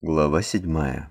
Глава 7.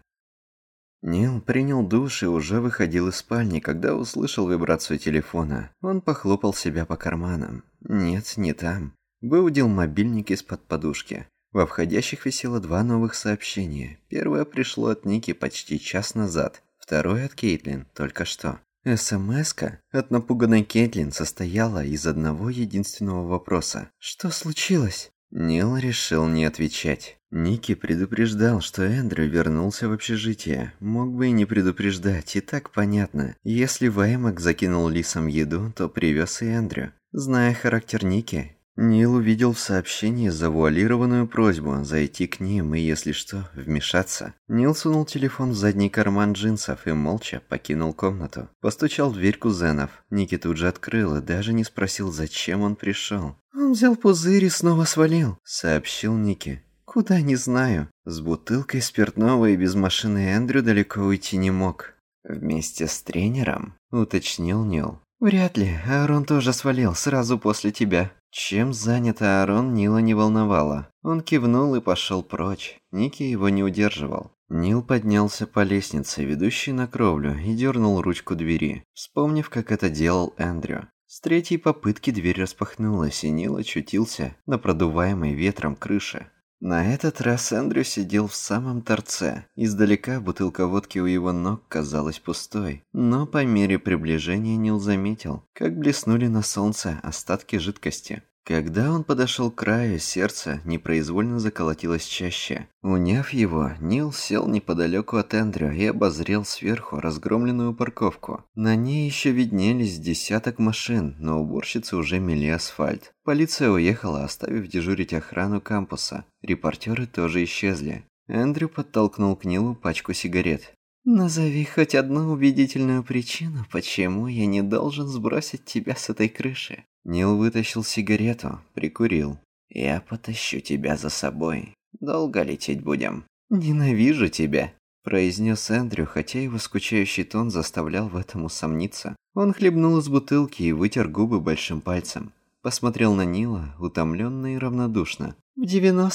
Нил принял душ и уже выходил из спальни, когда услышал вибрацию телефона. Он похлопал себя по карманам. Нет, не там. Выудил мобильник из-под подушки. Во входящих висело 2 новых сообщения. Первое пришло от Ники почти час назад. Второе от Кейтлин только что. СМС-ка от напуганной Кейтлин состояла из одного единственного вопроса. «Что случилось?» Нил решил не отвечать. Ники предупреждал, что Эндрю вернулся в общежитие. Мог бы и не предупреждать, и так понятно. Если Ваймак закинул лисам еду, то привез и Эндрю. Зная характер Ники, Нил увидел в сообщении завуалированную просьбу зайти к ним и, если что, вмешаться. Нил сунул телефон в задний карман джинсов и молча покинул комнату. Постучал в дверь кузенов. Ники тут же открыл и даже не спросил, зачем он пришел. «Он взял пузырь и снова свалил», — сообщил Ники. «Куда, не знаю. С бутылкой спиртного и без машины Эндрю далеко уйти не мог». «Вместе с тренером?» — уточнил Нил. «Вряд ли. Аарон тоже свалил сразу после тебя». Чем занят Аарон, Нила не волновало. Он кивнул и пошел прочь. Ники его не удерживал. Нил поднялся по лестнице, ведущей на кровлю, и дернул ручку двери, вспомнив, как это делал Эндрю. С третьей попытки дверь распахнулась, и Нил очутился на продуваемой ветром крыше. На этот раз Эндрю сидел в самом торце. Издалека бутылка водки у его ног казалась пустой. Но по мере приближения Нил заметил, как блеснули на солнце остатки жидкости. Когда он подошел к краю, сердце непроизвольно заколотилось чаще. Уняв его, Нил сел неподалеку от Эндрю и обозрел сверху разгромленную парковку. На ней еще виднелись десяток машин, но уборщицы уже мели асфальт. Полиция уехала, оставив дежурить охрану кампуса. Репортеры тоже исчезли. Эндрю подтолкнул к Нилу пачку сигарет. «Назови хоть одну убедительную причину, почему я не должен сбросить тебя с этой крыши». Нил вытащил сигарету, прикурил. «Я потащу тебя за собой. Долго лететь будем?» «Ненавижу тебя», – произнес Эндрю, хотя его скучающий тон заставлял в этом усомниться. Он хлебнул из бутылки и вытер губы большим пальцем. Посмотрел на Нила, утомленно и равнодушно. «В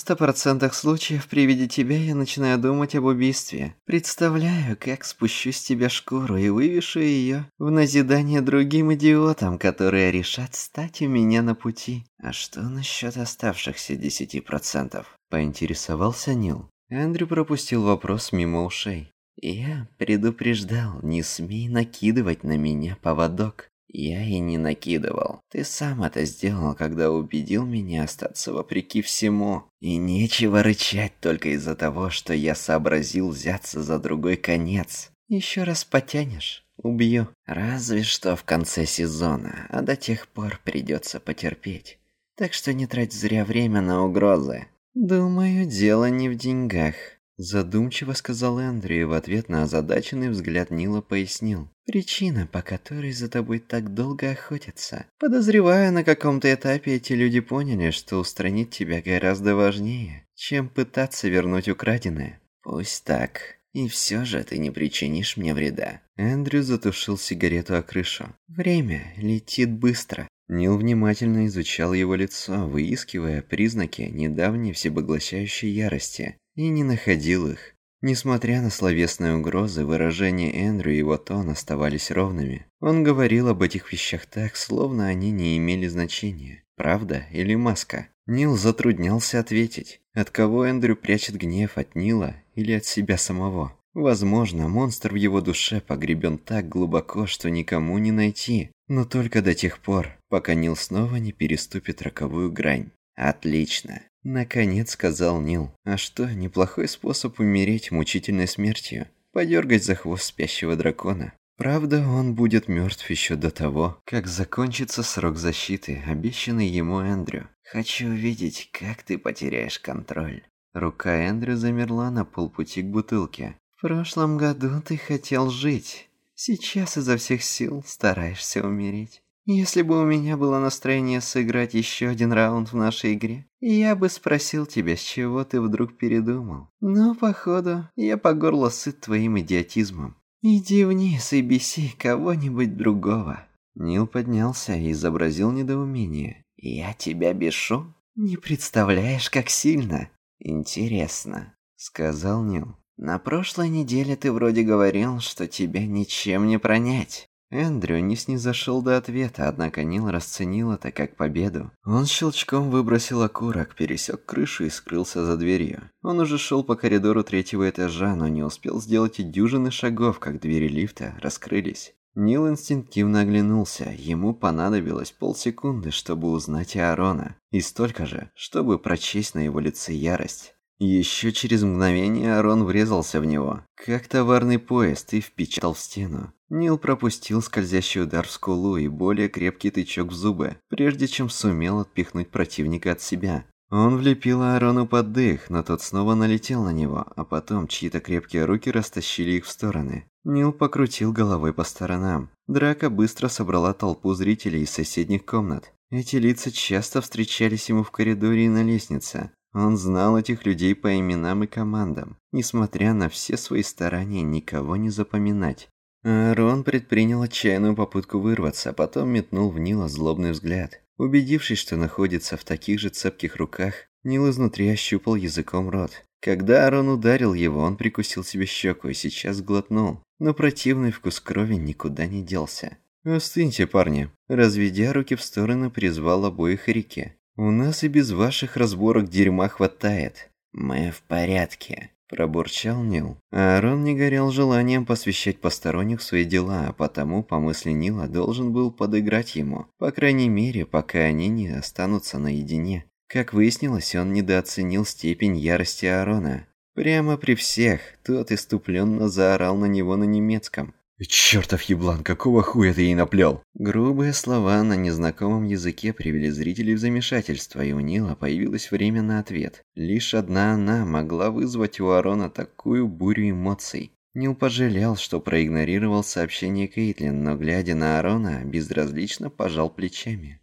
90% случаев при виде тебя я начинаю думать об убийстве. Представляю, как спущу с тебя шкуру и вывешу ее в назидание другим идиотам, которые решат стать у меня на пути». «А что насчет оставшихся 10%?» – поинтересовался Нил. Эндрю пропустил вопрос мимо ушей. «Я предупреждал, не смей накидывать на меня поводок». «Я и не накидывал. Ты сам это сделал, когда убедил меня остаться вопреки всему. И нечего рычать только из-за того, что я сообразил взяться за другой конец. Еще раз потянешь — убью. Разве что в конце сезона, а до тех пор придется потерпеть. Так что не трать зря время на угрозы. Думаю, дело не в деньгах». Задумчиво сказал Эндрю и в ответ на озадаченный взгляд Нила пояснил. «Причина, по которой за тобой так долго охотятся. Подозреваю, на каком-то этапе эти люди поняли, что устранить тебя гораздо важнее, чем пытаться вернуть украденное. Пусть так. И все же ты не причинишь мне вреда». Эндрю затушил сигарету о крышу. «Время летит быстро». Нил внимательно изучал его лицо, выискивая признаки недавней всепоглощающей ярости. И не находил их. Несмотря на словесные угрозы, выражения Эндрю и его тон оставались ровными. Он говорил об этих вещах так, словно они не имели значения. Правда или маска? Нил затруднялся ответить. От кого Эндрю прячет гнев, от Нила или от себя самого? Возможно, монстр в его душе погребен так глубоко, что никому не найти. Но только до тех пор, пока Нил снова не переступит роковую грань. «Отлично», — наконец сказал Нил. «А что, неплохой способ умереть мучительной смертью? Подергать за хвост спящего дракона. Правда, он будет мертв еще до того, как закончится срок защиты, обещанный ему Эндрю. Хочу увидеть, как ты потеряешь контроль». Рука Эндрю замерла на полпути к бутылке. «В прошлом году ты хотел жить. Сейчас изо всех сил стараешься умереть. Если бы у меня было настроение сыграть еще один раунд в нашей игре, я бы спросил тебя, с чего ты вдруг передумал. Но, походу, я по горло сыт твоим идиотизмом. Иди вниз и беси кого-нибудь другого». Нил поднялся и изобразил недоумение. «Я тебя бешу? Не представляешь, как сильно. Интересно. сказал Нил. «На прошлой неделе ты вроде говорил, что тебя ничем не пронять». Эндрю не снизошел до ответа, однако Нил расценил это как победу. Он щелчком выбросил окурок, пересек крышу и скрылся за дверью. Он уже шел по коридору 3-го этажа, но не успел сделать и дюжины шагов, как двери лифта раскрылись. Нил инстинктивно оглянулся. Ему понадобилось полсекунды, чтобы узнать Аарона, и столько же, чтобы прочесть на его лице ярость. Еще через мгновение Аарон врезался в него, как товарный поезд, и впечатал в стену. Нил пропустил скользящий удар в скулу и более крепкий тычок в зубы, прежде чем сумел отпихнуть противника от себя. Он влепил Аарону под дых, но тот снова налетел на него, а потом чьи-то крепкие руки растащили их в стороны. Нил покрутил головой по сторонам. Драка быстро собрала толпу зрителей из соседних комнат. Эти лица часто встречались ему в коридоре и на лестнице. Он знал этих людей по именам и командам, несмотря на все свои старания никого не запоминать. Аарон предпринял отчаянную попытку вырваться, а потом метнул в Нила злобный взгляд. Убедившись, что находится в таких же цепких руках, Нил изнутри ощупал языком рот. Когда Аарон ударил его, он прикусил себе щеку и сейчас глотнул, но противный вкус крови никуда не делся. «Остыньте, парни!» Разведя руки в стороны, призвал обоих Рике. «У нас и без ваших разборок дерьма хватает». «Мы в порядке», – пробурчал Нил. Аарон не горел желанием посвящать посторонних в свои дела, а потому, по мысли Нила, должен был подыграть ему, по крайней мере, пока они не останутся наедине. Как выяснилось, он недооценил степень ярости Аарона. Прямо при всех тот иступленно заорал на него на немецком. «Чёртов еблан, какого хуя ты ей наплел?» Грубые слова на незнакомом языке привели зрителей в замешательство, и у Нила появилось время на ответ. Лишь одна она могла вызвать у Аарона такую бурю эмоций. Нил пожалел, что проигнорировал сообщение Кейтлин, но, глядя на Аарона, безразлично пожал плечами.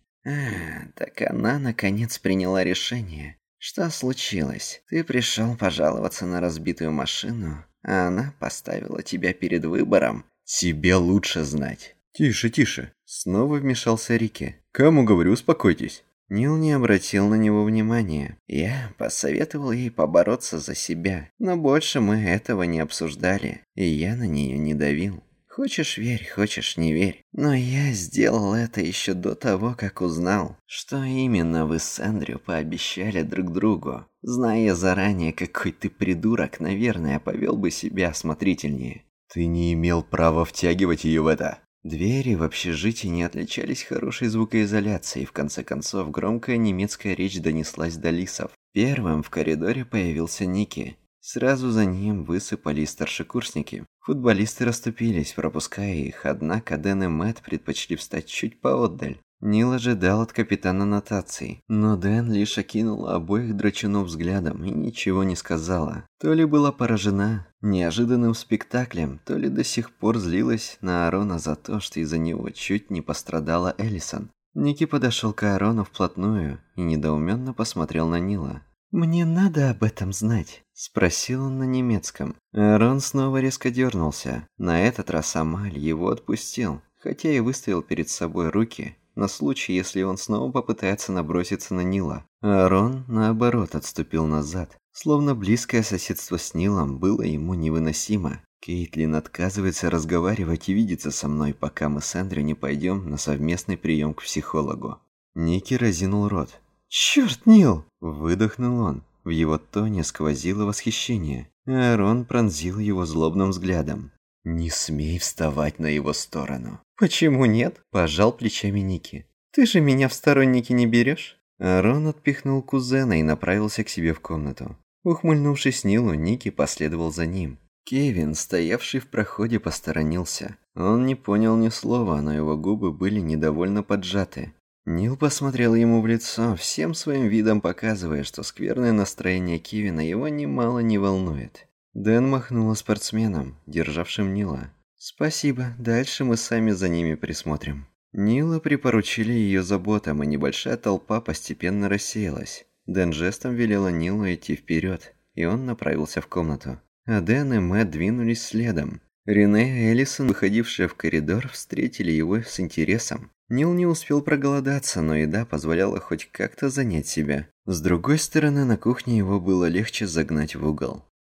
Так она наконец приняла решение. Что случилось? Ты пришел пожаловаться на разбитую машину, а она поставила тебя перед выбором. Тебе лучше знать. Тише, тише. Снова вмешался Рики. Кому говорю, успокойтесь. Нил не обратил на него внимания. Я посоветовал ей побороться за себя, но больше мы этого не обсуждали, и я на нее не давил. Хочешь верь, хочешь не верь. Но я сделал это еще до того, как узнал, что именно вы с Эндрю пообещали друг другу. Зная заранее, какой ты придурок, наверное, повел бы себя осмотрительнее. Ты не имел права втягивать ее в это. Двери в общежитии не отличались хорошей звукоизоляцией, и в конце концов громкая немецкая речь донеслась до лисов. Первым в коридоре появился Ники. Сразу за ним высыпали старшекурсники. Футболисты расступились, пропуская их, однако Дэн и Мэтт предпочли встать чуть поотдаль. Нил ожидал от капитана нотаций, но Дэн лишь окинула обоих драчунов взглядом и ничего не сказала. То ли была поражена неожиданным спектаклем, то ли до сих пор злилась на Аарона за то, что из-за него чуть не пострадала Эллисон. Ники подошел к Аарону вплотную и недоуменно посмотрел на Нила. «Мне надо об этом знать?» – спросил он на немецком. Аарон снова резко дернулся. На этот раз Амаль его отпустил, хотя и выставил перед собой руки на случай, если он снова попытается наброситься на Нила. Аарон, наоборот, отступил назад, словно близкое соседство с Нилом было ему невыносимо. Кейтлин отказывается разговаривать и видеться со мной, пока мы с Эндрю не пойдем на совместный прием к психологу. Ники разинул рот. «Чёрт, Нил!» – выдохнул он. В его тоне сквозило восхищение. Аарон пронзил его злобным взглядом. «Не смей вставать на его сторону». «Почему нет?» – пожал плечами Ники. «Ты же меня в сторонники не берешь?» Аарон отпихнул кузена и направился к себе в комнату. Ухмыльнувшись Нилу, Ники последовал за ним. Кевин, стоявший в проходе, посторонился. Он не понял ни слова, но его губы были недовольно поджаты. Нил посмотрел ему в лицо, всем своим видом показывая, что скверное настроение Кевина его немало не волнует. Дэн махнула спортсменом, державшим Нила. «Спасибо, дальше мы сами за ними присмотрим». Нила припоручили ее заботам, и небольшая толпа постепенно рассеялась. Дэн жестом велела Нилу идти вперед, и он направился в комнату. А Дэн и Мэтт двинулись следом. Рене и Эллисон, выходившие в коридор, встретили его с интересом. Нил не успел проголодаться, но еда позволяла хоть как-то занять себя. С другой стороны, на кухне его было легче загнать в угол.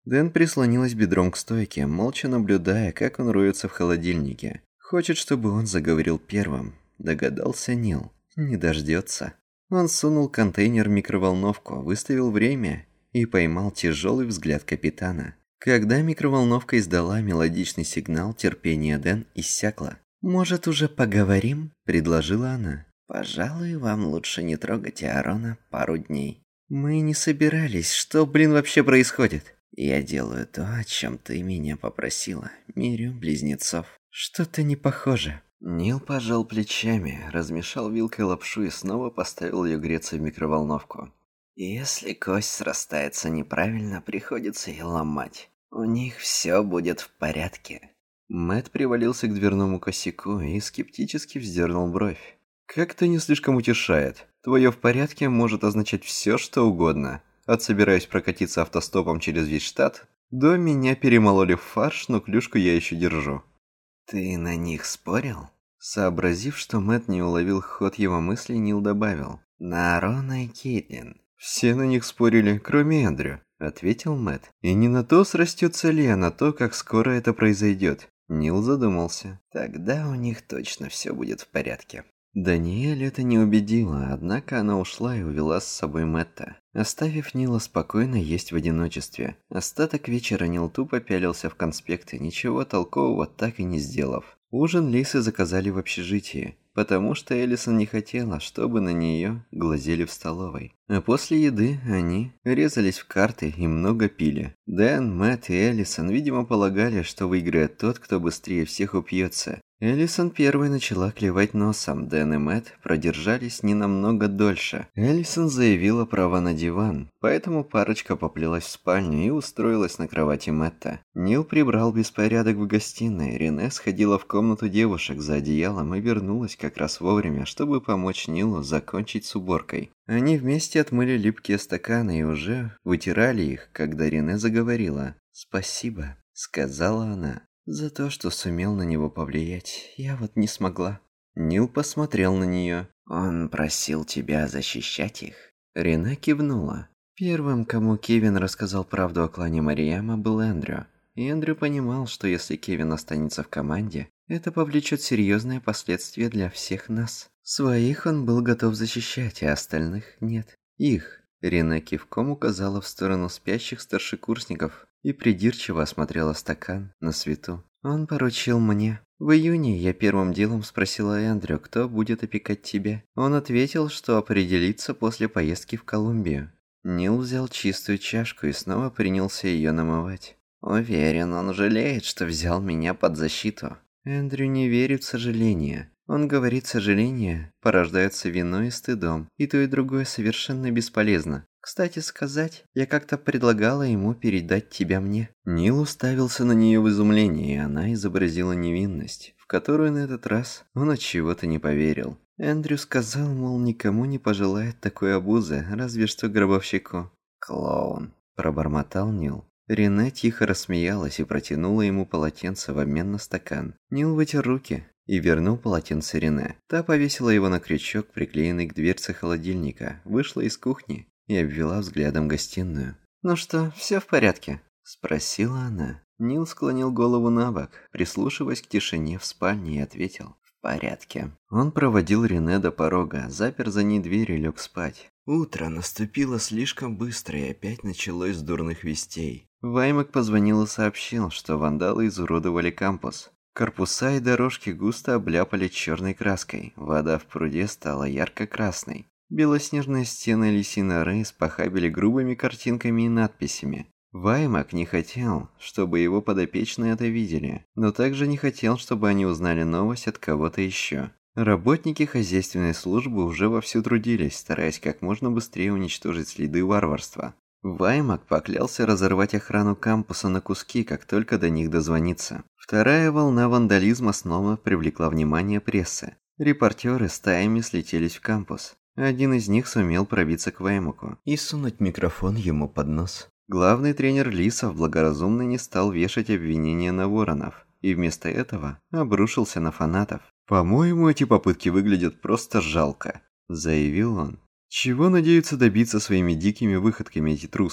Дэн прислонилась бедром к стойке, молча наблюдая, как он роется в холодильнике. Хочет, чтобы он заговорил первым. Догадался Нил. Не дождется. Он сунул контейнер в микроволновку, выставил время и поймал тяжелый взгляд капитана. Когда микроволновка издала мелодичный сигнал, терпение Дэн иссякло. «Может, уже поговорим?» – предложила она. «Пожалуй, вам лучше не трогать Аарона пару дней». «Мы не собирались. Что, вообще происходит?» «Я делаю то, о чем ты меня попросила. Мирю близнецов». «Что-то не похоже». Нил пожал плечами, размешал вилкой лапшу и снова поставил ее греться в микроволновку. «Если кость срастается неправильно, приходится ее ломать. У них все будет в порядке». Мэтт привалился к дверному косяку и скептически вздернул бровь. «Как-то не слишком утешает. Твое в порядке может означать все, что угодно. От собираюсь прокатиться автостопом через весь штат, до меня перемололи в фарш, но клюшку я еще держу». «Ты на них спорил?» Сообразив, что Мэтт не уловил ход его мыслей, Нил добавил. «На Рона и Кейтлин». «Все на них спорили, кроме Эндрю», — ответил Мэтт. «И не на то, срастется ли, а на то, как скоро это произойдет». Нил задумался. «Тогда у них точно все будет в порядке». Даниэль это не убедила, однако она ушла и увела с собой Мэтта, оставив Нила спокойно есть в одиночестве. Остаток вечера Нил тупо пялился в конспекты, ничего толкового так и не сделав. Ужин Лисы заказали в общежитии, потому что Элисон не хотела, чтобы на нее глазели в столовой. А после еды они резались в карты и много пили. Дэн, Мэтт и Элисон, видимо, полагали, что выиграет тот, кто быстрее всех упьется. Элисон первой начала клевать носом, Дэн и Мэтт продержались не намного дольше. Элисон заявила право на диван, поэтому парочка поплелась в спальню и устроилась на кровати Мэтта. Нил прибрал беспорядок в гостиной, Рене сходила в комнату девушек за одеялом и вернулась как раз вовремя, чтобы помочь Нилу закончить с уборкой. Они вместе отмыли липкие стаканы и уже вытирали их, когда Рене заговорила. «Спасибо», — сказала она. «За то, что сумел на него повлиять, я вот не смогла». Нил посмотрел на нее. «Он просил тебя защищать их?» Рене кивнула. Первым, кому Кевин рассказал правду о клане Марияма, был Эндрю. И Эндрю понимал, что если Кевин останется в команде, это повлечет серьезные последствия для всех нас. Своих он был готов защищать, а остальных нет. Их. Рене кивком указала в сторону спящих старшекурсников и придирчиво осмотрела стакан на свету. «Он поручил мне. В июне я первым делом спросила Эндрю, кто будет опекать тебя. Он ответил, что определится после поездки в Колумбию». Нил взял чистую чашку и снова принялся ее намывать. «Уверен, он жалеет, что взял меня под защиту». Эндрю не верит в сожаление. Он говорит, сожаление порождается виной и стыдом, и то и другое совершенно бесполезно. Кстати сказать, я как-то предлагала ему передать тебя мне». Нил уставился на нее в изумлении, и она изобразила невинность, в которую на этот раз он от чего-то не поверил. Эндрю сказал, мол, никому не пожелает такой обузы, разве что гробовщику. «Клоун», – пробормотал Нил. Рене тихо рассмеялась и протянула ему полотенце в обмен на стакан. Нил вытер руки и вернул полотенце Рене. Та повесила его на крючок, приклеенный к дверце холодильника, вышла из кухни и обвела взглядом гостиную. «Ну что, все в порядке?» – спросила она. Нил склонил голову на бок, прислушиваясь к тишине в спальне, и ответил: «В порядке». Он проводил Рене до порога, запер за ней дверь и лег спать. Утро наступило слишком быстро и опять началось с дурных вестей. Ваймак позвонил и сообщил, что вандалы изуродовали кампус. Корпуса и дорожки густо обляпали черной краской, вода в пруде стала ярко-красной. Белоснежные стены лисьей норы испохабили грубыми картинками и надписями. Ваймак не хотел, чтобы его подопечные это видели, но также не хотел, чтобы они узнали новость от кого-то еще. Работники хозяйственной службы уже вовсю трудились, стараясь как можно быстрее уничтожить следы варварства. Ваймак поклялся разорвать охрану кампуса на куски, как только до них дозвонится. Вторая волна вандализма снова привлекла внимание прессы. Репортеры стаями слетелись в кампус. Один из них сумел пробиться к Ваймаку и сунуть микрофон ему под нос. Главный тренер Лисов благоразумно не стал вешать обвинения на воронов, и вместо этого обрушился на фанатов. «По-моему, эти попытки выглядят просто жалко», – заявил он. «Чего надеются добиться своими дикими выходками эти трусы?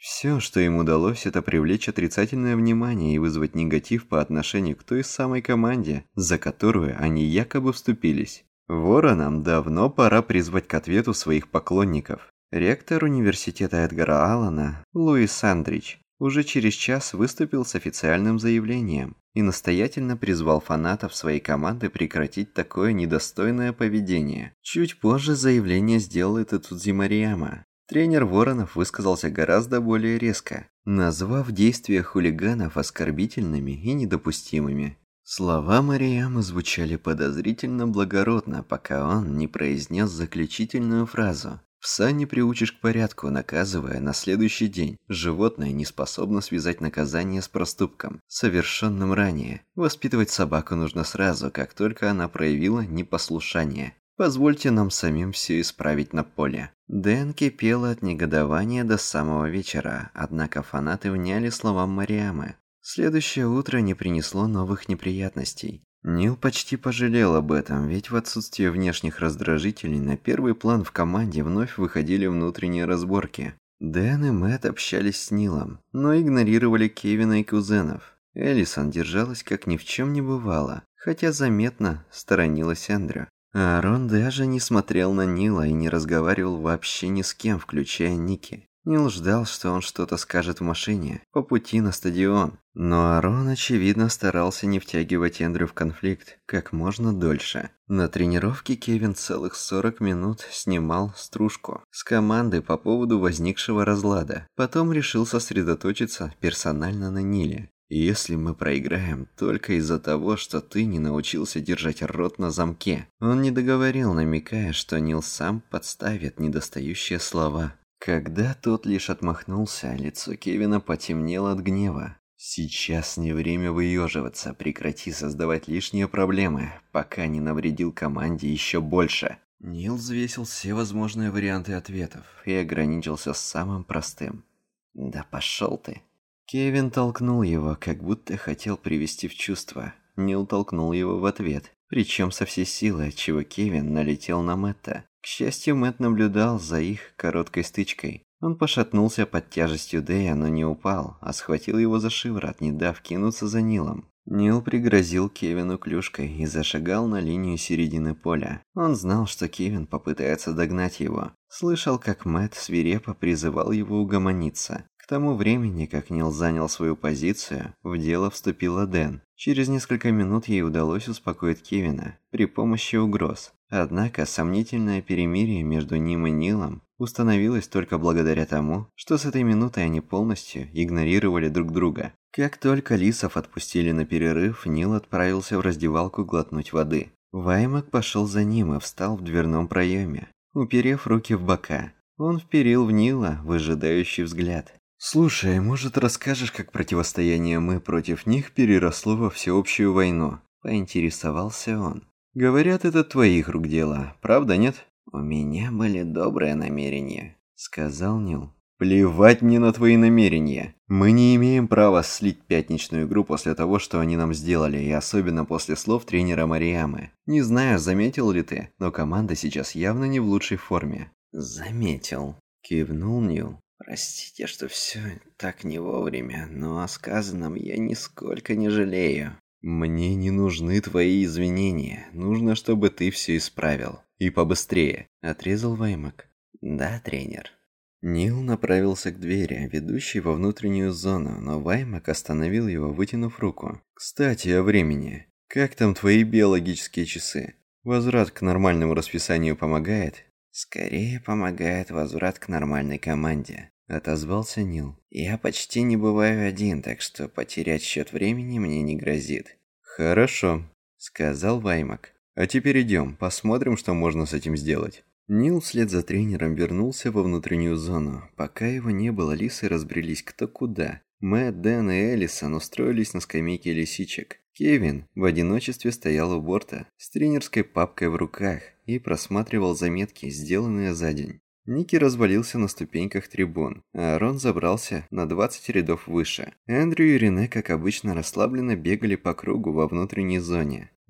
Все, что им удалось, это привлечь отрицательное внимание и вызвать негатив по отношению к той самой команде, за которую они якобы вступились. Воронам давно пора призвать к ответу своих поклонников. Ректор университета Эдгара Аллана, Луис Андрич, уже через час выступил с официальным заявлением и настоятельно призвал фанатов своей команды прекратить такое недостойное поведение. Чуть позже заявление сделает и Тудзи Марияма. Тренер Воронов высказался гораздо более резко, назвав действия хулиганов оскорбительными и недопустимыми. Слова Мариямы звучали подозрительно благородно, пока он не произнес заключительную фразу. «Пса не приучишь к порядку, наказывая на следующий день. Животное не способно связать наказание с проступком, совершенным ранее. Воспитывать собаку нужно сразу, как только она проявила непослушание. Позвольте нам самим все исправить на поле». Дэн кипела от негодования до самого вечера, однако фанаты вняли словам Мариамы. Следующее утро не принесло новых неприятностей. Нил почти пожалел об этом, ведь в отсутствие внешних раздражителей на первый план в команде вновь выходили внутренние разборки. Дэн и Мэтт общались с Нилом, но игнорировали Кевина и кузенов. Элисон держалась как ни в чем не бывало, хотя заметно сторонилась Эндрю. Аарон даже не смотрел на Нила и не разговаривал вообще ни с кем, включая Ники. Нил ждал, что он что-то скажет в машине, по пути на стадион. Но Аарон, очевидно, старался не втягивать Эндрю в конфликт как можно дольше. На тренировке Кевин целых 40 минут снимал стружку с команды по поводу возникшего разлада. Потом решил сосредоточиться персонально на Ниле. «Если мы проиграем только из-за того, что ты не научился держать рот на замке». Он не договорил, намекая, что Нил сам подставит недостающие слова. Когда тот лишь отмахнулся, лицо Кевина потемнело от гнева. «Сейчас не время выеживаться, прекрати создавать лишние проблемы, пока не навредил команде еще больше». Нил взвесил все возможные варианты ответов и ограничился самым простым. «Да пошел ты». Кевин толкнул его, как будто хотел привести в чувство. Нил толкнул его в ответ, причем со всей силы, отчего Кевин налетел на Мэтта. К счастью, Мэтт наблюдал за их короткой стычкой. Он пошатнулся под тяжестью Дэя, но не упал, а схватил его за шиворот, не дав кинуться за Нилом. Нил пригрозил Кевину клюшкой и зашагал на линию середины поля. Он знал, что Кевин попытается догнать его. Слышал, как Мэтт свирепо призывал его угомониться. К тому времени, как Нил занял свою позицию, в дело вступила Дэн. Через несколько минут ей удалось успокоить Кевина при помощи угроз. Однако сомнительное перемирие между ним и Нилом установилось только благодаря тому, что с этой минуты они полностью игнорировали друг друга. Как только лисов отпустили на перерыв, Нил отправился в раздевалку глотнуть воды. Ваймак пошел за ним и встал в дверном проеме, уперев руки в бока. Он вперил в Нила выжидающий взгляд. «Слушай, может, расскажешь, как противостояние мы против них переросло во всеобщую войну?» – поинтересовался он. «Говорят, это твоих рук дело, правда, нет?» «У меня были добрые намерения», – сказал Нил. «Плевать мне на твои намерения. Мы не имеем права слить пятничную игру после того, что они нам сделали, и особенно после слов тренера Мариамы. Не знаю, заметил ли ты, но команда сейчас явно не в лучшей форме». «Заметил», – кивнул Нил. «Простите, что все так не вовремя, но о сказанном я нисколько не жалею». «Мне не нужны твои извинения. Нужно, чтобы ты все исправил. И побыстрее», – отрезал Ваймак. «Да, тренер». Нил направился к двери, ведущей во внутреннюю зону, но Ваймак остановил его, вытянув руку. «Кстати, о времени. Как там твои биологические часы? Возврат к нормальному расписанию помогает?» «Скорее помогает возврат к нормальной команде», – отозвался Нил. «Я почти не бываю один, так что потерять счет времени мне не грозит». «Хорошо», – сказал Ваймак. «А теперь идем, посмотрим, что можно с этим сделать». Нил вслед за тренером вернулся во внутреннюю зону. Пока его не было, лисы разбрелись кто куда. Мэтт, Дэн и Элисон устроились на скамейке лисичек. Кевин в одиночестве стоял у борта с тренерской папкой в руках и просматривал заметки, сделанные за день. Ники развалился на ступеньках трибун, а Аарон забрался на 20 рядов выше. Эндрю и Рене, как обычно, расслабленно бегали по кругу во внутренней зоне.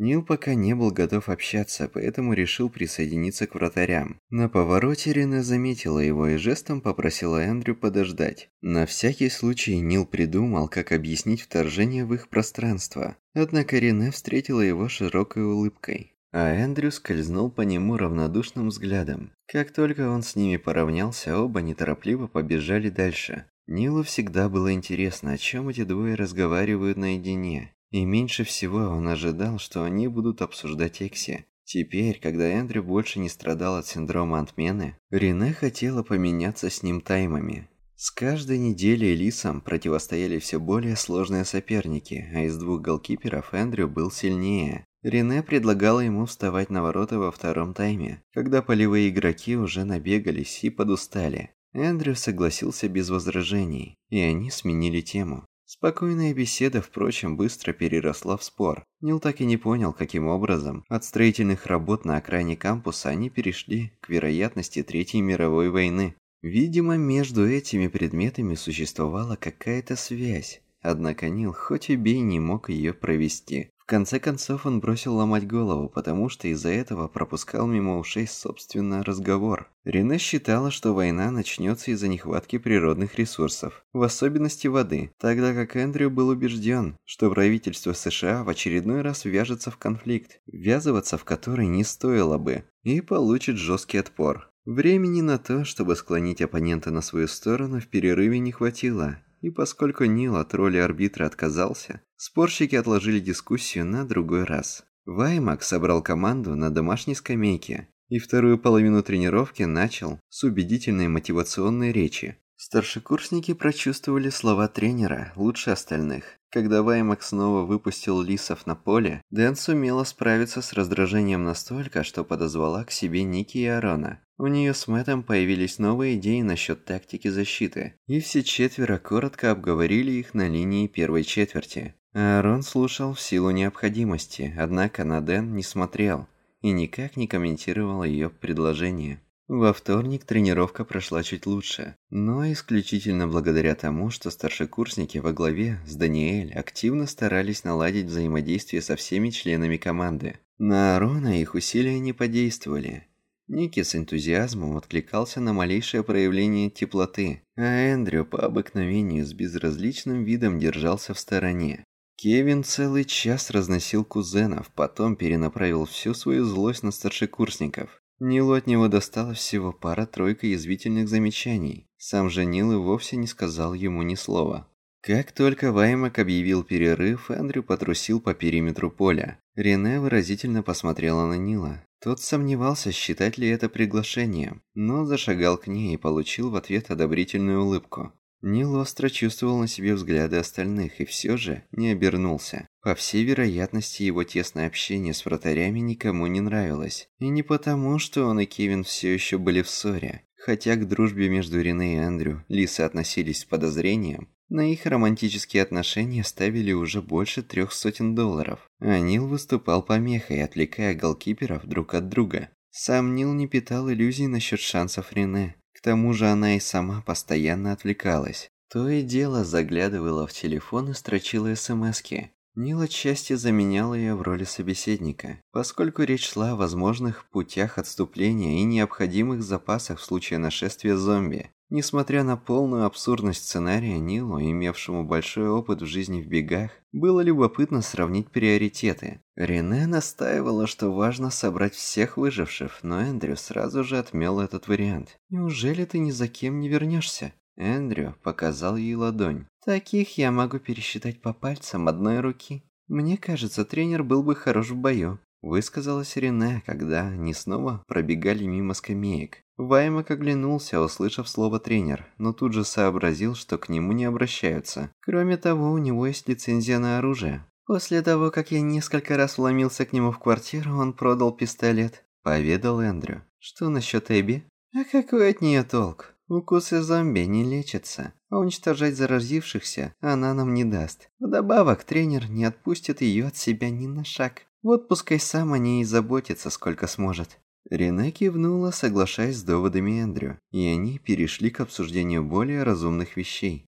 Нил пока не был готов общаться, поэтому решил присоединиться к вратарям. На повороте Рене заметила его и жестом попросила Эндрю подождать. На всякий случай Нил придумал, как объяснить вторжение в их пространство. Однако Рене встретила его широкой улыбкой. А Эндрю скользнул по нему равнодушным взглядом. Как только он с ними поравнялся, оба неторопливо побежали дальше. Нилу всегда было интересно, о чем эти двое разговаривают наедине. И меньше всего он ожидал, что они будут обсуждать Экси. Теперь, когда Эндрю больше не страдал от синдрома Антмены, Рене хотела поменяться с ним таймами. С каждой неделей Лисам противостояли все более сложные соперники, а из двух голкиперов Эндрю был сильнее. Рене предлагала ему вставать на ворота во втором тайме, когда полевые игроки уже набегались и подустали. Эндрю согласился без возражений, и они сменили тему. Спокойная беседа, впрочем, быстро переросла в спор. Нил так и не понял, каким образом от строительных работ на окраине кампуса они перешли к вероятности Третьей мировой войны. Видимо, между этими предметами существовала какая-то связь. Однако Нил, хоть и бей, не мог ее провести. В конце концов он бросил ломать голову, потому что из-за этого пропускал мимо ушей собственно разговор. Рене считала, что война начнется из-за нехватки природных ресурсов, в особенности воды, тогда как Эндрю был убежден, что правительство США в очередной раз ввяжется в конфликт, ввязываться в который не стоило бы, и получит жесткий отпор. Времени на то, чтобы склонить оппонента на свою сторону, в перерыве не хватило. И поскольку Нил от роли арбитра отказался, спорщики отложили дискуссию на другой раз. Ваймак собрал команду на домашней скамейке, и вторую половину тренировки начал с убедительной мотивационной речи. Старшекурсники прочувствовали слова тренера лучше остальных. Когда Ваймак снова выпустил Лисов на поле, Дэн сумела справиться с раздражением настолько, что подозвала к себе Ники и Арона. У нее с Мэттом появились новые идеи насчет тактики защиты, и все четверо коротко обговорили их на линии первой четверти. Аарон слушал в силу необходимости, однако на Дэн не смотрел и никак не комментировал ее предложение. Во вторник тренировка прошла чуть лучше, но исключительно благодаря тому, что старшекурсники во главе с Даниэль активно старались наладить взаимодействие со всеми членами команды. На Аарона их усилия не подействовали. Ники с энтузиазмом откликался на малейшее проявление теплоты, а Эндрю по обыкновению с безразличным видом держался в стороне. Кевин целый час разносил кузенов, потом перенаправил всю свою злость на старшекурсников. Нилу от него досталось всего пара-тройка язвительных замечаний. Сам же Нил и вовсе не сказал ему ни слова. Как только Ваймак объявил перерыв, Эндрю потрусил по периметру поля. Рене выразительно посмотрела на Нила. Тот сомневался, считать ли это приглашением, но зашагал к ней и получил в ответ одобрительную улыбку. Нил остро чувствовал на себе взгляды остальных и все же не обернулся. По всей вероятности, его тесное общение с вратарями никому не нравилось. И не потому, что он и Кевин все еще были в ссоре. Хотя к дружбе между Рене и Эндрю Лисы относились с подозрением, на их романтические отношения ставили уже больше $300, а Нил выступал помехой, отвлекая голкиперов друг от друга. Сам Нил не питал иллюзий насчет шансов Рене. К тому же она и сама постоянно отвлекалась. То и дело заглядывала в телефон и строчила смски. Нил отчасти заменял ее в роли собеседника, поскольку речь шла о возможных путях отступления и необходимых запасах в случае нашествия зомби. Несмотря на полную абсурдность сценария, Нилу, имевшему большой опыт в жизни в бегах, было любопытно сравнить приоритеты. Рене настаивала, что важно собрать всех выживших, но Эндрю сразу же отмел этот вариант. «Неужели ты ни за кем не вернешься?» Эндрю показал ей ладонь. «Таких я могу пересчитать по пальцам одной руки. Мне кажется, тренер был бы хорош в бою», высказалась Рене, когда они снова пробегали мимо скамеек. Ваймак оглянулся, услышав слово «тренер», но тут же сообразил, что к нему не обращаются. Кроме того, у него есть лицензия на оружие. «После того, как я несколько раз вломился к нему в квартиру, он продал пистолет», поведал Эндрю. «Что насчет Эбби?» «А какой от нее толк? Укусы зомби не лечатся, а уничтожать заразившихся она нам не даст. Вдобавок, тренер не отпустит ее от себя ни на шаг. Вот пускай сам о ней и заботится, сколько сможет». Рене кивнула, соглашаясь с доводами Эндрю, и они перешли к обсуждению более разумных вещей.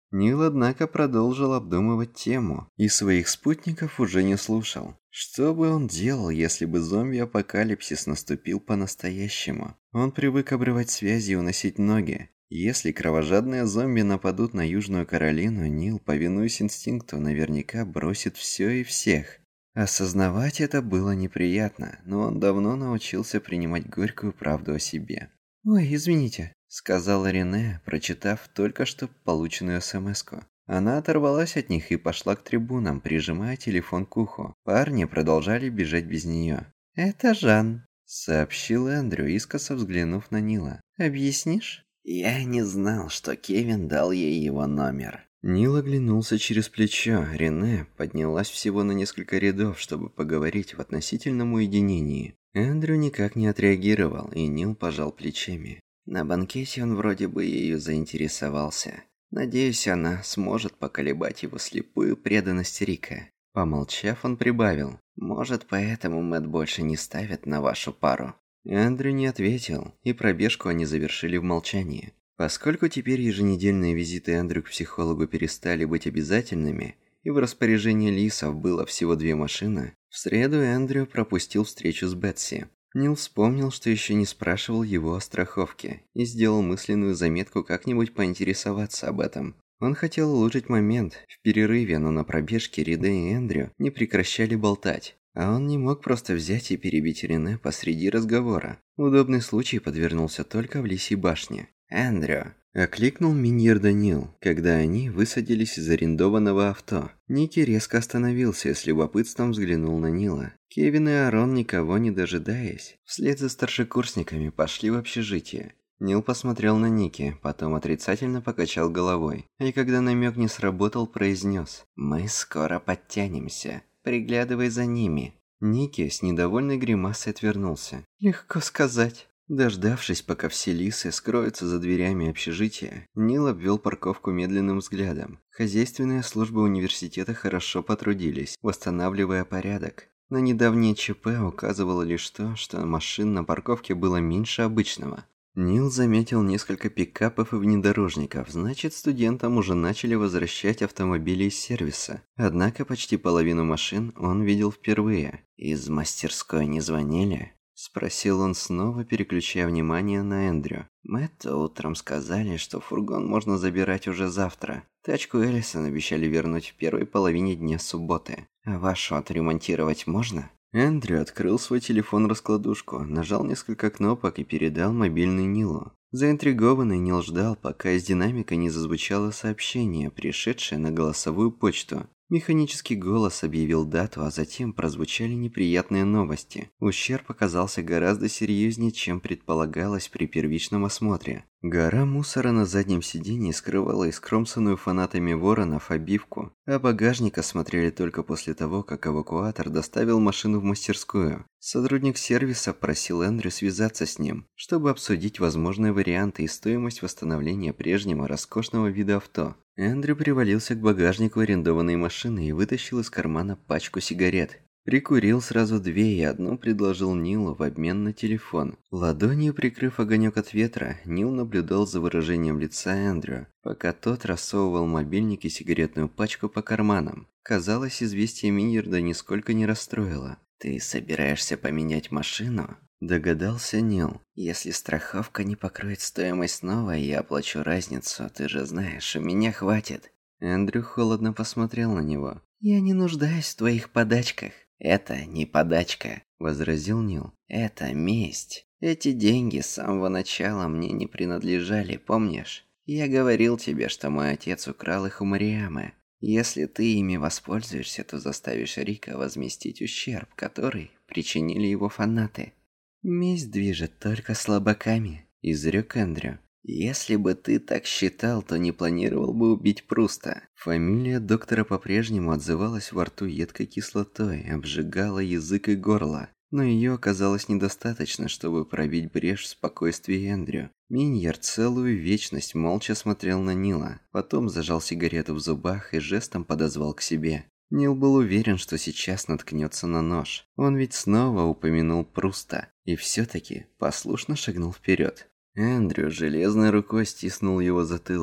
Нил, однако, продолжил обдумывать тему, и своих спутников уже не слушал. Что бы он делал, если бы зомби-апокалипсис наступил по-настоящему? Он привык обрывать связи и уносить ноги. Если кровожадные зомби нападут на Южную Каролину, Нил, повинуясь инстинкту, наверняка бросит все и всех. Осознавать это было неприятно, но он давно научился принимать горькую правду о себе. «Ой, извините», — сказала Рене, прочитав только что полученную смс-ку. Она оторвалась от них и пошла к трибунам, прижимая телефон к уху. Парни продолжали бежать без нее. «Это Жан», — сообщил Эндрю, искоса взглянув на Нила. «Объяснишь?» «Я не знал, что Кевин дал ей его номер». Нил оглянулся через плечо. Рене поднялась всего на несколько рядов, чтобы поговорить в относительном уединении. Эндрю никак не отреагировал, и Нил пожал плечами. На банкете он вроде бы ею заинтересовался. Надеюсь, она сможет поколебать его слепую преданность Рика. Помолчав, он прибавил. Может, поэтому Мэтт больше не ставит на вашу пару. Эндрю не ответил, и пробежку они завершили в молчании. Поскольку теперь еженедельные визиты Эндрю к психологу перестали быть обязательными, и в распоряжении Лисов было всего 2 машины, в среду Эндрю пропустил встречу с Бетси. Нил вспомнил, что еще не спрашивал его о страховке, и сделал мысленную заметку как-нибудь поинтересоваться об этом. Он хотел улучшить момент в перерыве, но на пробежке Рене и Эндрю не прекращали болтать. А он не мог просто взять и перебить Рене посреди разговора. Удобный случай подвернулся только в Лисьей башне. «Эндрю!» – окликнул Миньер Данил, когда они высадились из арендованного авто. Ники резко остановился и с любопытством взглянул на Нила. Кевин и Арон, никого не дожидаясь, вслед за старшекурсниками пошли в общежитие. Нил посмотрел на Ники, потом отрицательно покачал головой, и когда намек не сработал, произнес: «Мы скоро подтянемся. Приглядывай за ними». Ники с недовольной гримасой отвернулся. «Легко сказать». Дождавшись, пока все лисы скроются за дверями общежития, Нил обвел парковку медленным взглядом. Хозяйственные службы университета хорошо потрудились, восстанавливая порядок. На недавнее ЧП указывало лишь то, что машин на парковке было меньше обычного. Нил заметил несколько пикапов и внедорожников, значит, студентам уже начали возвращать автомобили из сервиса. Однако почти половину машин он видел впервые. «Из мастерской не звонили?» – спросил он снова, переключая внимание на Эндрю. Мэтту утром сказали, что фургон можно забирать уже завтра. Тачку Эллисон обещали вернуть в первой половине дня субботы. А вашу отремонтировать можно? Эндрю открыл свой телефон-раскладушку, нажал несколько кнопок и передал мобильный Нилу. Заинтригованный Нил ждал, пока из динамика не зазвучало сообщение, пришедшее на голосовую почту. Механический голос объявил дату, а затем прозвучали неприятные новости. Ущерб оказался гораздо серьезнее, чем предполагалось при первичном осмотре. Гора мусора на заднем сиденье скрывала искромсанную фанатами воронов обивку, а багажник осмотрели только после того, как эвакуатор доставил машину в мастерскую. Сотрудник сервиса просил Эндрю связаться с ним, чтобы обсудить возможные варианты и стоимость восстановления прежнего роскошного вида авто. Эндрю привалился к багажнику арендованной машины и вытащил из кармана пачку сигарет. Прикурил сразу 2 и одну предложил Нилу в обмен на телефон. Ладонью прикрыв огонек от ветра, Нил наблюдал за выражением лица Эндрю, пока тот рассовывал мобильник и сигаретную пачку по карманам. Казалось, известие Миньерда нисколько не расстроило. «Ты собираешься поменять машину?» – догадался Нил. «Если страховка не покроет стоимость новой, я оплачу разницу, ты же знаешь, у меня хватит». Эндрю холодно посмотрел на него. «Я не нуждаюсь в твоих подачках». «Это не подачка», – возразил Нил. «Это месть. Эти деньги с самого начала мне не принадлежали, помнишь? Я говорил тебе, что мой отец украл их у Мариамы. Если ты ими воспользуешься, то заставишь Рика возместить ущерб, который причинили его фанаты». «Месть движет только слабаками», – изрек Эндрю. «Если бы ты так считал, то не планировал бы убить Пруста». Фамилия доктора по-прежнему отзывалась во рту едкой кислотой, обжигала язык и горло. Но ее оказалось недостаточно, чтобы пробить брешь в спокойствии Эндрю. Миньер целую вечность молча смотрел на Нила, потом зажал сигарету в зубах и жестом подозвал к себе. Нил был уверен, что сейчас наткнется на нож. Он ведь снова упомянул Пруста, и все-таки послушно шагнул вперед. Эндрю железной рукой стиснул его затылок.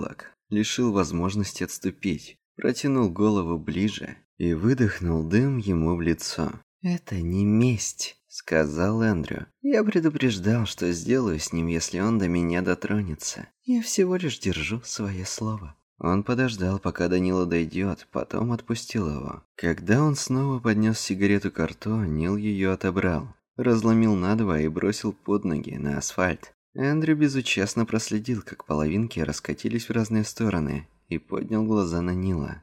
лишил возможности отступить, протянул голову ближе и выдохнул дым ему в лицо. «Это не месть», — сказал Эндрю. «Я предупреждал, что сделаю с ним, если он до меня дотронется. Я всего лишь держу свое слово». Он подождал, пока Данила дойдет, потом отпустил его. Когда он снова поднес сигарету к рту, Нил ее отобрал, разломил надвое и бросил под ноги на асфальт. Эндрю безучастно проследил, как половинки раскатились в разные стороны, и поднял глаза на Нила.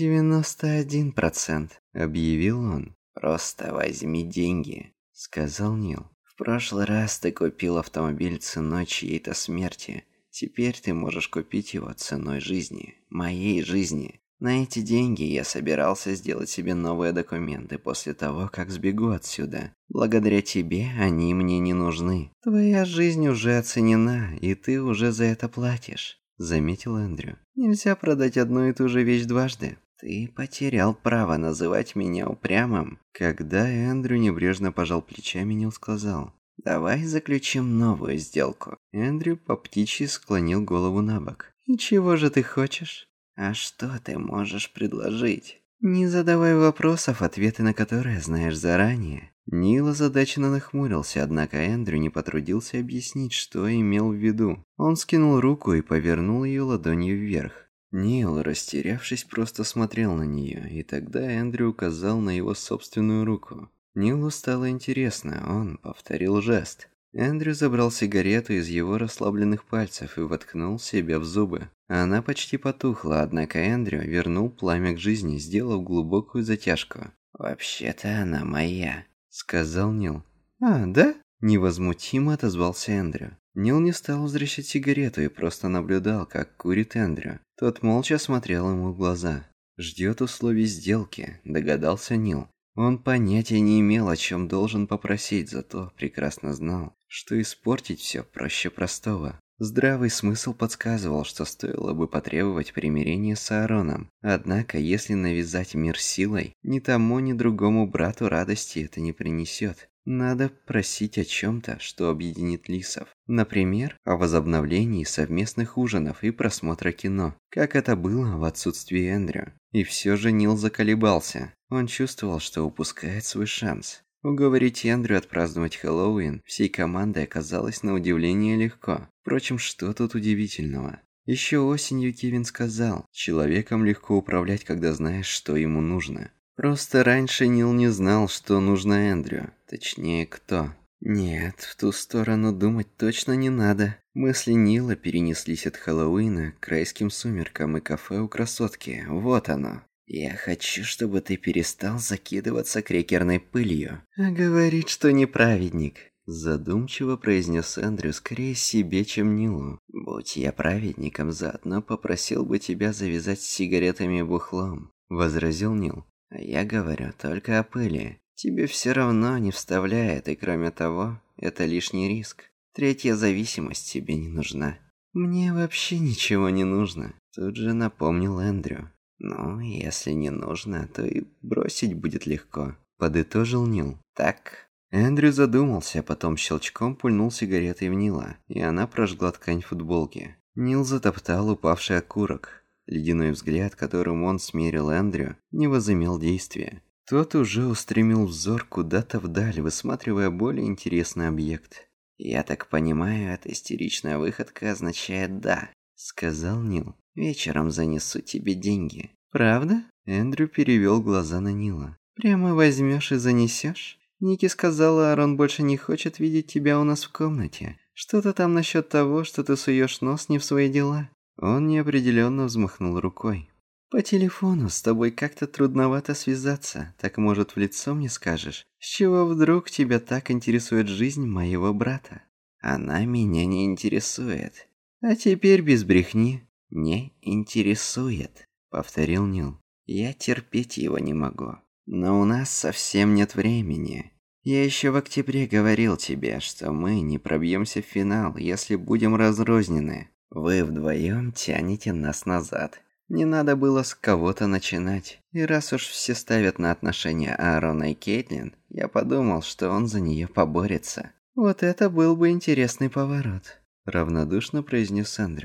91%, объявил он. «Просто возьми деньги», — сказал Нил. «В прошлый раз ты купил автомобиль ценой чьей-то смерти. Теперь ты можешь купить его ценой жизни, моей жизни. На эти деньги я собирался сделать себе новые документы после того, как сбегу отсюда. Благодаря тебе они мне не нужны. Твоя жизнь уже оценена, и ты уже за это платишь», — заметил Эндрю. «Нельзя продать одну и ту же вещь дважды. Ты потерял право называть меня упрямым». Когда Эндрю небрежно пожал плечами, Нил сказал: «Давай заключим новую сделку». Эндрю по птичьи склонил голову на бок. «И чего же ты хочешь?» «А что ты можешь предложить?» «Не задавай вопросов, ответы на которые знаешь заранее». Нил озадаченно нахмурился, однако Эндрю не потрудился объяснить, что имел в виду. Он скинул руку и повернул ее ладонью вверх. Нил, растерявшись, просто смотрел на нее, и тогда Эндрю указал на его собственную руку. Нилу стало интересно, он повторил жест. Эндрю забрал сигарету из его расслабленных пальцев и воткнул себе в зубы. Она почти потухла, однако Эндрю вернул пламя к жизни, сделав глубокую затяжку. «Вообще-то она моя», — сказал Нил. «А, да?» — невозмутимо отозвался Эндрю. Нил не стал возвращать сигарету и просто наблюдал, как курит Эндрю. Тот молча смотрел ему в глаза. «Ждет условий сделки», — догадался Нил. Он понятия не имел, о чем должен попросить, зато прекрасно знал, что испортить все проще простого. Здравый смысл подсказывал, что стоило бы потребовать примирения с Аароном. Однако, если навязать мир силой, ни тому, ни другому брату радости это не принесет. Надо просить о чем-то, что объединит лисов. Например, о возобновлении совместных ужинов и просмотра кино, как это было в отсутствии Эндрю. И все же Нил заколебался. Он чувствовал, что упускает свой шанс. Уговорить Эндрю отпраздновать Хэллоуин всей командой оказалось на удивление легко. Впрочем, что тут удивительного? Еще осенью Кевин сказал: «Человеком легко управлять, когда знаешь, что ему нужно». Просто раньше Нил не знал, что нужно Эндрю. Точнее, кто. Нет, в ту сторону думать точно не надо. Мысли Нила перенеслись от Хэллоуина к райским сумеркам и кафе у красотки. Вот оно. «Я хочу, чтобы ты перестал закидываться крекерной пылью». «А говорит, что не праведник», — задумчиво произнес Эндрю скорее себе, чем Нилу. «Будь я праведником, заодно попросил бы тебя завязать с сигаретами и бухлом», — возразил Нил. «А я говорю только о пыли. Тебе все равно не вставляет, и кроме того, это лишний риск. Третья зависимость тебе не нужна». «Мне вообще ничего не нужно», — тут же напомнил Эндрю. «Ну, если не нужно, то и бросить будет легко», — подытожил Нил. «Так». Эндрю задумался, а потом щелчком пульнул сигаретой в Нила, и она прожгла ткань футболки. Нил затоптал упавший окурок. Ледяной взгляд, которым он смерил Эндрю, не возымел действия. Тот уже устремил взор куда-то вдаль, высматривая более интересный объект. «Я так понимаю, эта истеричная выходка означает «да», — сказал Нил. «Вечером занесу тебе деньги». «Правда?» Эндрю перевел глаза на Нила. «Прямо возьмешь и занесешь? Ники сказала, Аарон больше не хочет видеть тебя у нас в комнате. Что-то там насчет того, что ты суешь нос не в свои дела». Он неопределенно взмахнул рукой. «По телефону с тобой как-то трудновато связаться. Так, может, в лицо мне скажешь, с чего вдруг тебя так интересует жизнь моего брата?» «Она меня не интересует». «А теперь без брехни». «Не интересует», — повторил Нил. «Я терпеть его не могу. Но у нас совсем нет времени. Я еще в октябре говорил тебе, что мы не пробьемся в финал, если будем разрознены. Вы вдвоем тянете нас назад. Не надо было с кого-то начинать. И раз уж все ставят на отношения Аарона и Кейтлин, я подумал, что он за нее поборется». «Вот это был бы интересный поворот», — равнодушно произнес Эндрю.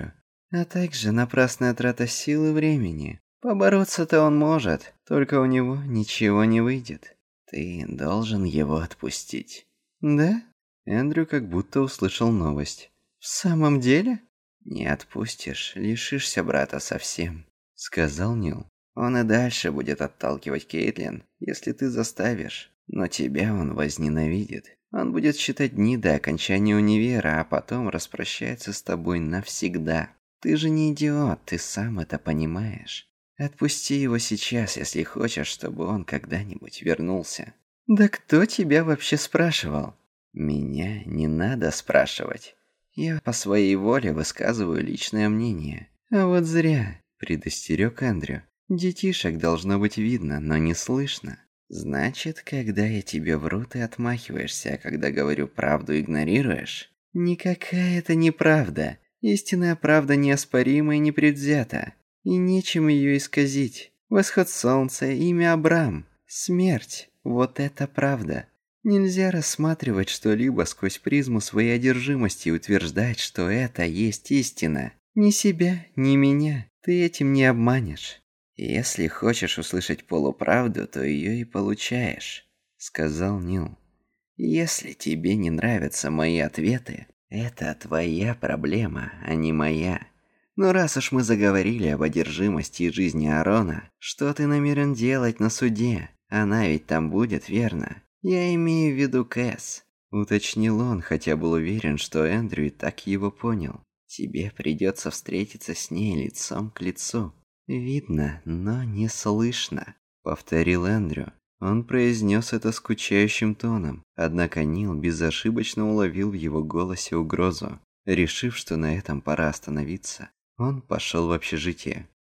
а также напрасная трата сил и времени. Побороться-то он может, только у него ничего не выйдет. Ты должен его отпустить. Да? Эндрю как будто услышал новость. В самом деле? Не отпустишь, лишишься брата совсем, сказал Нил. Он и дальше будет отталкивать Кейтлин, если ты заставишь. Но тебя он возненавидит. Он будет считать дни до окончания универа, а потом распрощается с тобой навсегда. Ты же не идиот, ты сам это понимаешь. Отпусти его сейчас, если хочешь, чтобы он когда-нибудь вернулся. Да кто тебя вообще спрашивал? Меня не надо спрашивать. Я по своей воле высказываю личное мнение. А вот зря, предостерег Эндрю. Детишек должно быть видно, но не слышно. Значит, когда я тебе вру, ты отмахиваешься, а когда говорю правду, игнорируешь? Никакая это не правда. Истинная правда неоспорима и непредвзята. И нечем ее исказить. Восход солнца, имя Абрам, смерть. Вот это правда. Нельзя рассматривать что-либо сквозь призму своей одержимости и утверждать, что это есть истина. Ни себя, ни меня ты этим не обманешь. Если хочешь услышать полуправду, то ее и получаешь, сказал Нил. Если тебе не нравятся мои ответы, это твоя проблема, а не моя. Но раз уж мы заговорили об одержимости и жизни Арона, что ты намерен делать на суде? Она ведь там будет, верно? Я имею в виду Кэс, уточнил он, хотя был уверен, что Эндрю и так его понял. Тебе придется встретиться с ней лицом к лицу. Видно, но не слышно, повторил Эндрю. Он произнес это скучающим тоном, однако Нил безошибочно уловил в его голосе угрозу. Решив, что на этом пора остановиться, он пошел в общежитие.